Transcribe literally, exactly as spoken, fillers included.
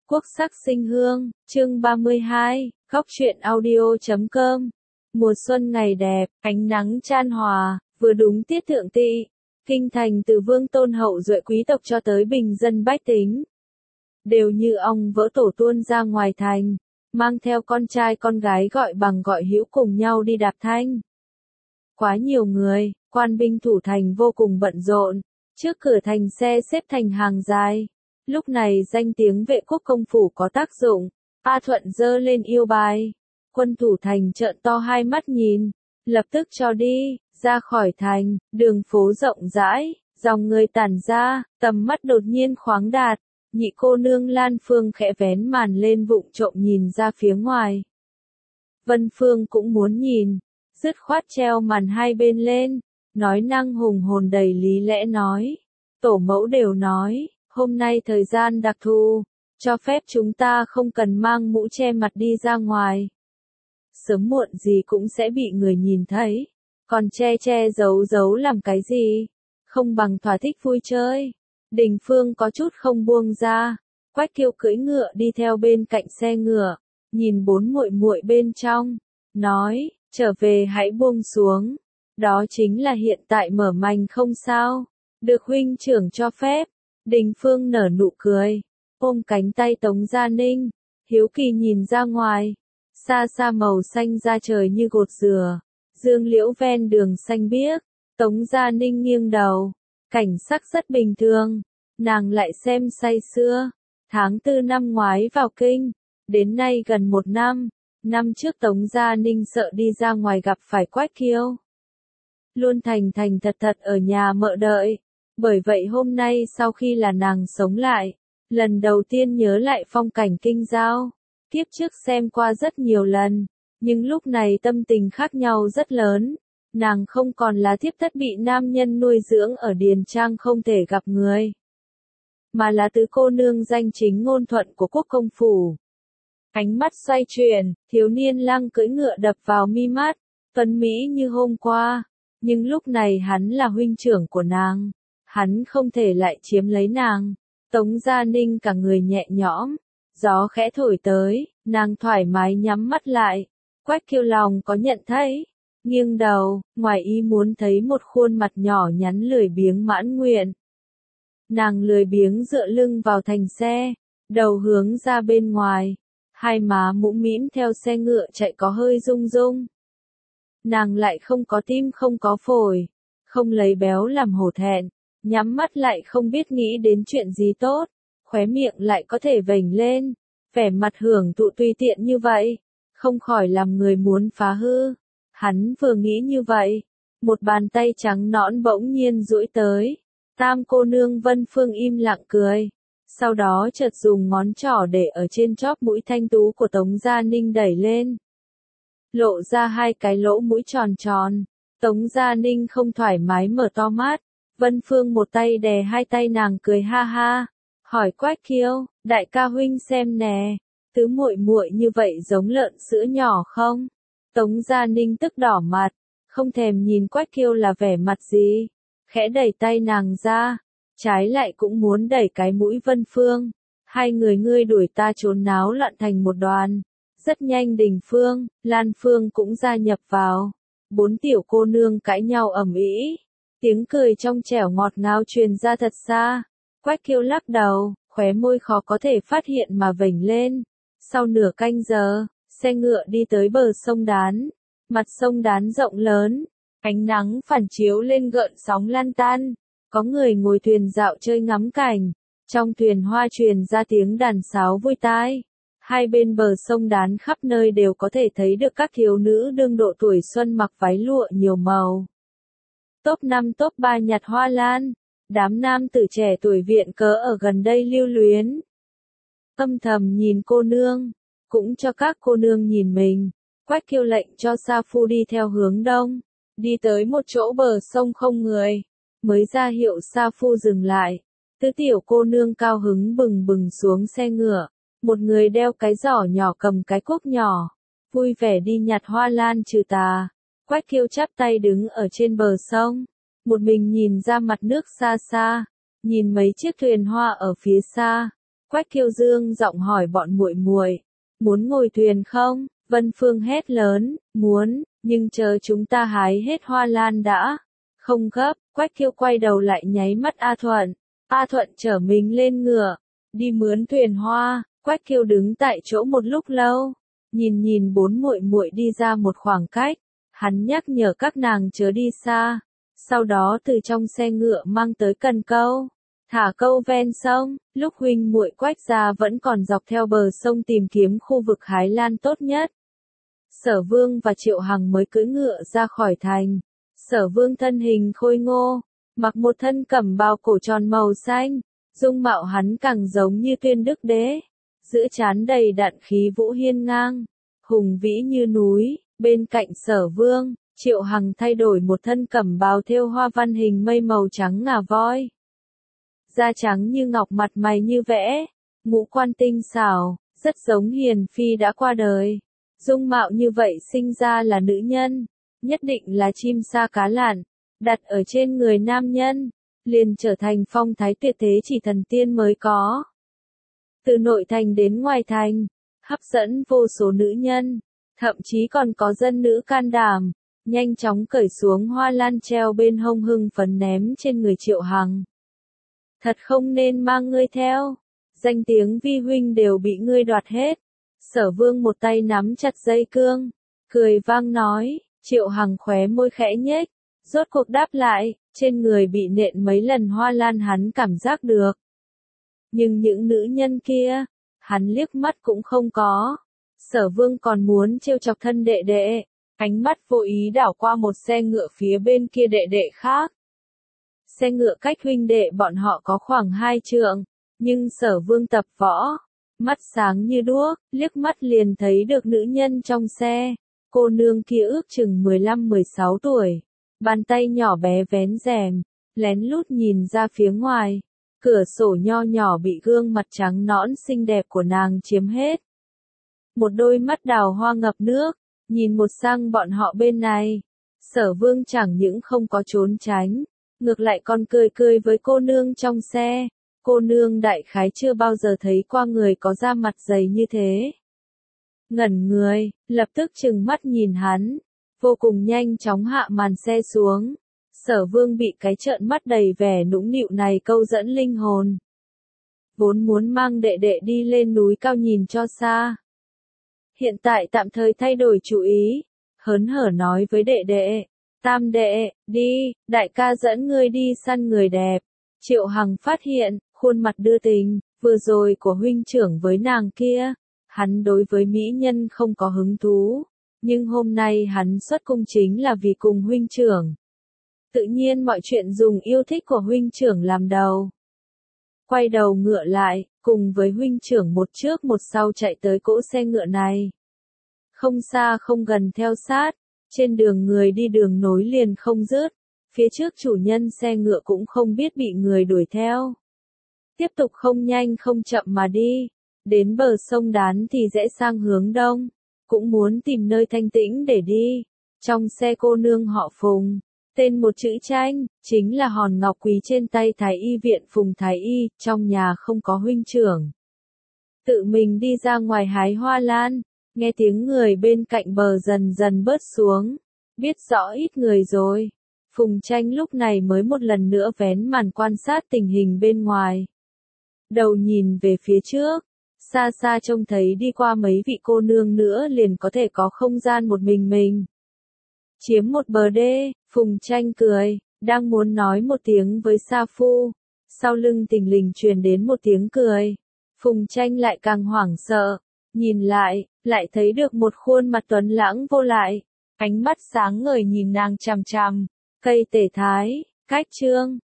Quốc sắc sinh hương, chương ba mươi hai, góc truyện audio chấm com. Mùa xuân ngày đẹp, ánh nắng chan hòa, vừa đúng tiết thượng tỵ. Kinh thành từ vương tôn hậu duệ quý tộc cho tới bình dân bách tính, đều như ong vỡ tổ tuôn ra ngoài thành, mang theo con trai con gái gọi bằng gọi hữu cùng nhau đi đạp thanh. Quá nhiều người, quan binh thủ thành vô cùng bận rộn, trước cửa thành xe xếp thành hàng dài. Lúc này danh tiếng vệ quốc công phủ có tác dụng, A Thuận giơ lên yêu bài. Quân thủ thành trợn to hai mắt nhìn, lập tức cho đi, ra khỏi thành, đường phố rộng rãi, dòng người tản ra, tầm mắt đột nhiên khoáng đạt. Nhị cô nương Lan Phương khẽ vén màn lên vụng trộm nhìn ra phía ngoài. Vân Phương cũng muốn nhìn, dứt khoát treo màn hai bên lên, nói năng hùng hồn đầy lý lẽ nói. Tổ mẫu đều nói, hôm nay thời gian đặc thù, cho phép chúng ta không cần mang mũ che mặt đi ra ngoài. Sớm muộn gì cũng sẽ bị người nhìn thấy, còn che che giấu giấu làm cái gì, không bằng thỏa thích vui chơi. Đình Phương có chút không buông ra, Quách Kiêu cưỡi ngựa đi theo bên cạnh xe ngựa, nhìn bốn muội muội bên trong, nói, trở về hãy buông xuống, đó chính là hiện tại mở mành không sao, được huynh trưởng cho phép. Đình Phương nở nụ cười, ôm cánh tay Tống Gia Ninh, hiếu kỳ nhìn ra ngoài, xa xa màu xanh da trời như gột dừa, dương liễu ven đường xanh biếc. Tống Gia Ninh nghiêng đầu, cảnh sắc rất bình thường, nàng lại xem say sưa. Tháng tư năm ngoái vào kinh, đến nay gần một năm, năm trước Tống Gia Ninh sợ đi ra ngoài gặp phải Quách Kiêu, luôn thành thành thật thật ở nhà mợ đợi. Bởi vậy hôm nay sau khi là nàng sống lại, lần đầu tiên nhớ lại phong cảnh kinh giao, kiếp trước xem qua rất nhiều lần, nhưng lúc này tâm tình khác nhau rất lớn. Nàng không còn là thiếp thất bị nam nhân nuôi dưỡng ở điền trang không thể gặp người, mà là tứ cô nương danh chính ngôn thuận của quốc công phủ. Ánh mắt xoay chuyển, thiếu niên Lăng cưỡi ngựa đập vào mi mắt, tuấn mỹ như hôm qua, nhưng lúc này hắn là huynh trưởng của nàng. Hắn không thể lại chiếm lấy nàng. Tống Gia Ninh cả người nhẹ nhõm, gió khẽ thổi tới, nàng thoải mái nhắm mắt lại. Quách Kiêu lòng có nhận thấy, nghiêng đầu, ngoài ý muốn thấy một khuôn mặt nhỏ nhắn lười biếng mãn nguyện. Nàng lười biếng dựa lưng vào thành xe, đầu hướng ra bên ngoài, hai má mũm mĩm theo xe ngựa chạy có hơi rung rung. Nàng lại không có tim không có phổi, không lấy béo làm hổ thẹn. Nhắm mắt lại không biết nghĩ đến chuyện gì tốt, khóe miệng lại có thể vểnh lên, vẻ mặt hưởng thụ tùy tiện như vậy, không khỏi làm người muốn phá hư. Hắn vừa nghĩ như vậy, một bàn tay trắng nõn bỗng nhiên duỗi tới, tam cô nương Vân Phương im lặng cười, sau đó chợt dùng ngón trỏ để ở trên chóp mũi thanh tú của Tống Gia Ninh đẩy lên, lộ ra hai cái lỗ mũi tròn tròn. Tống Gia Ninh không thoải mái mở to mắt. Vân Phương một tay đè hai tay nàng cười ha ha, hỏi Quách Kiêu, đại ca huynh xem nè, tứ muội muội như vậy giống lợn sữa nhỏ không? Tống Gia Ninh tức đỏ mặt, không thèm nhìn Quách Kiêu là vẻ mặt gì, khẽ đẩy tay nàng ra, trái lại cũng muốn đẩy cái mũi Vân Phương. Hai người ngươi đuổi ta trốn náo loạn thành một đoàn. Rất nhanh Đình Phương, Lan Phương cũng gia nhập vào. Bốn tiểu cô nương cãi nhau ầm ĩ. Tiếng cười trong trẻo ngọt ngào truyền ra thật xa. Quách Kiêu lắc đầu, khóe môi khó có thể phát hiện mà vểnh lên. Sau nửa canh giờ, xe ngựa đi tới bờ sông Đán. Mặt sông Đán rộng lớn, ánh nắng phản chiếu lên gợn sóng lan tan. Có người ngồi thuyền dạo chơi ngắm cảnh. Trong thuyền hoa truyền ra tiếng đàn sáo vui tai. Hai bên bờ sông Đán khắp nơi đều có thể thấy được các thiếu nữ đương độ tuổi xuân mặc váy lụa nhiều màu. Top năm top ba nhặt hoa lan, đám nam tử trẻ tuổi viện cớ ở gần đây lưu luyến. Âm thầm nhìn cô nương, cũng cho các cô nương nhìn mình. Quách Kiêu lệnh cho Sa Phu đi theo hướng đông, đi tới một chỗ bờ sông không người, mới ra hiệu Sa Phu dừng lại. Tứ tiểu cô nương cao hứng bừng bừng xuống xe ngựa, một người đeo cái giỏ nhỏ cầm cái cuốc nhỏ, vui vẻ đi nhặt hoa lan trừ tà. Quách Kiêu chắp tay đứng ở trên bờ sông, một mình nhìn ra mặt nước xa xa, nhìn mấy chiếc thuyền hoa ở phía xa, Quách Kiêu Dương giọng hỏi bọn muội muội, muốn ngồi thuyền không? Vân Phương hét lớn, muốn, nhưng chờ chúng ta hái hết hoa lan đã. Không gấp, Quách Kiêu quay đầu lại nháy mắt A Thuận. A Thuận chở mình lên ngựa, đi mướn thuyền hoa. Quách Kiêu đứng tại chỗ một lúc lâu, nhìn nhìn bốn muội muội đi ra một khoảng cách, hắn nhắc nhở các nàng chớ đi xa. Sau đó từ trong xe ngựa mang tới cần câu, thả câu ven sông. Lúc huynh muội Quách gia vẫn còn dọc theo bờ sông tìm kiếm khu vực hái lan tốt nhất, Sở Vương và Triệu Hằng mới cưỡi ngựa ra khỏi thành. Sở Vương thân hình khôi ngô, mặc một thân cẩm bào cổ tròn màu xanh, dung mạo hắn càng giống như Tuyên Đức Đế, giữa trán đầy đặn khí vũ hiên ngang, hùng vĩ như núi. Bên cạnh Sở Vương, Triệu Hằng thay đổi một thân cẩm bào thêu hoa văn hình mây màu trắng ngà voi, da trắng như ngọc, mặt mày như vẽ, ngũ quan tinh xảo, rất giống hiền phi đã qua đời. Dung mạo như vậy sinh ra là nữ nhân, nhất định là chim sa cá lặn, đặt ở trên người nam nhân, liền trở thành phong thái tuyệt thế chỉ thần tiên mới có. Từ nội thành đến ngoài thành, hấp dẫn vô số nữ nhân, thậm chí còn có dân nữ can đảm, nhanh chóng cởi xuống hoa lan treo bên hông hưng phấn ném trên người Triệu Hằng. Thật không nên mang ngươi theo, danh tiếng vi huynh đều bị ngươi đoạt hết. Sở Vương một tay nắm chặt dây cương, cười vang nói. Triệu Hằng khóe môi khẽ nhếch, rốt cuộc đáp lại, trên người bị nện mấy lần hoa lan hắn cảm giác được. Nhưng những nữ nhân kia, hắn liếc mắt cũng không có. Sở Vương còn muốn trêu chọc thân đệ đệ, ánh mắt vô ý đảo qua một xe ngựa phía bên kia đệ đệ khác. Xe ngựa cách huynh đệ bọn họ có khoảng hai trượng, nhưng Sở Vương tập võ, mắt sáng như đuốc, liếc mắt liền thấy được nữ nhân trong xe. Cô nương kia ước chừng mười lăm mười sáu tuổi, bàn tay nhỏ bé vén rèm, lén lút nhìn ra phía ngoài. Cửa sổ nho nhỏ bị gương mặt trắng nõn xinh đẹp của nàng chiếm hết. Một đôi mắt đào hoa ngập nước, nhìn một sang bọn họ bên này. Sở Vương chẳng những không có trốn tránh, ngược lại còn cười cười với cô nương trong xe. Cô nương đại khái chưa bao giờ thấy qua người có da mặt dày như thế. Ngẩn người, lập tức trừng mắt nhìn hắn, vô cùng nhanh chóng hạ màn xe xuống. Sở Vương bị cái trợn mắt đầy vẻ nũng nịu này câu dẫn linh hồn. Vốn muốn mang đệ đệ đi lên núi cao nhìn cho xa. Hiện tại tạm thời thay đổi chủ ý, hớn hở nói với đệ đệ. Tam đệ, đi, đại ca dẫn ngươi đi săn người đẹp. Triệu Hằng phát hiện, khuôn mặt đưa tình, vừa rồi của huynh trưởng với nàng kia. Hắn đối với mỹ nhân không có hứng thú, nhưng hôm nay hắn xuất cung chính là vì cùng huynh trưởng. Tự nhiên mọi chuyện dùng yêu thích của huynh trưởng làm đầu. Quay đầu ngựa lại, cùng với huynh trưởng một trước một sau chạy tới cỗ xe ngựa này. Không xa không gần theo sát, trên đường người đi đường nối liền không dứt, phía trước chủ nhân xe ngựa cũng không biết bị người đuổi theo. Tiếp tục không nhanh không chậm mà đi. Đến bờ sông Đán thì rẽ sang hướng đông, cũng muốn tìm nơi thanh tĩnh để đi. Trong xe cô nương họ Phùng, tên một chữ Tranh, chính là hòn ngọc quý trên tay Thái y viện Phùng Thái y, trong nhà không có huynh trưởng. Tự mình đi ra ngoài hái hoa lan, nghe tiếng người bên cạnh bờ dần dần bớt xuống, biết rõ ít người rồi. Phùng Tranh lúc này mới một lần nữa vén màn quan sát tình hình bên ngoài. Đầu nhìn về phía trước. Xa xa trông thấy đi qua mấy vị cô nương nữa liền có thể có không gian một mình mình. Chiếm một bờ đê, Phùng Tranh cười, đang muốn nói một tiếng với Sa Phu. Sau lưng thình lình truyền đến một tiếng cười. Phùng Tranh lại càng hoảng sợ, nhìn lại, lại thấy được một khuôn mặt tuấn lãng vô lại. Ánh mắt sáng ngời nhìn nàng chằm chằm, cây tể thái, cách trương,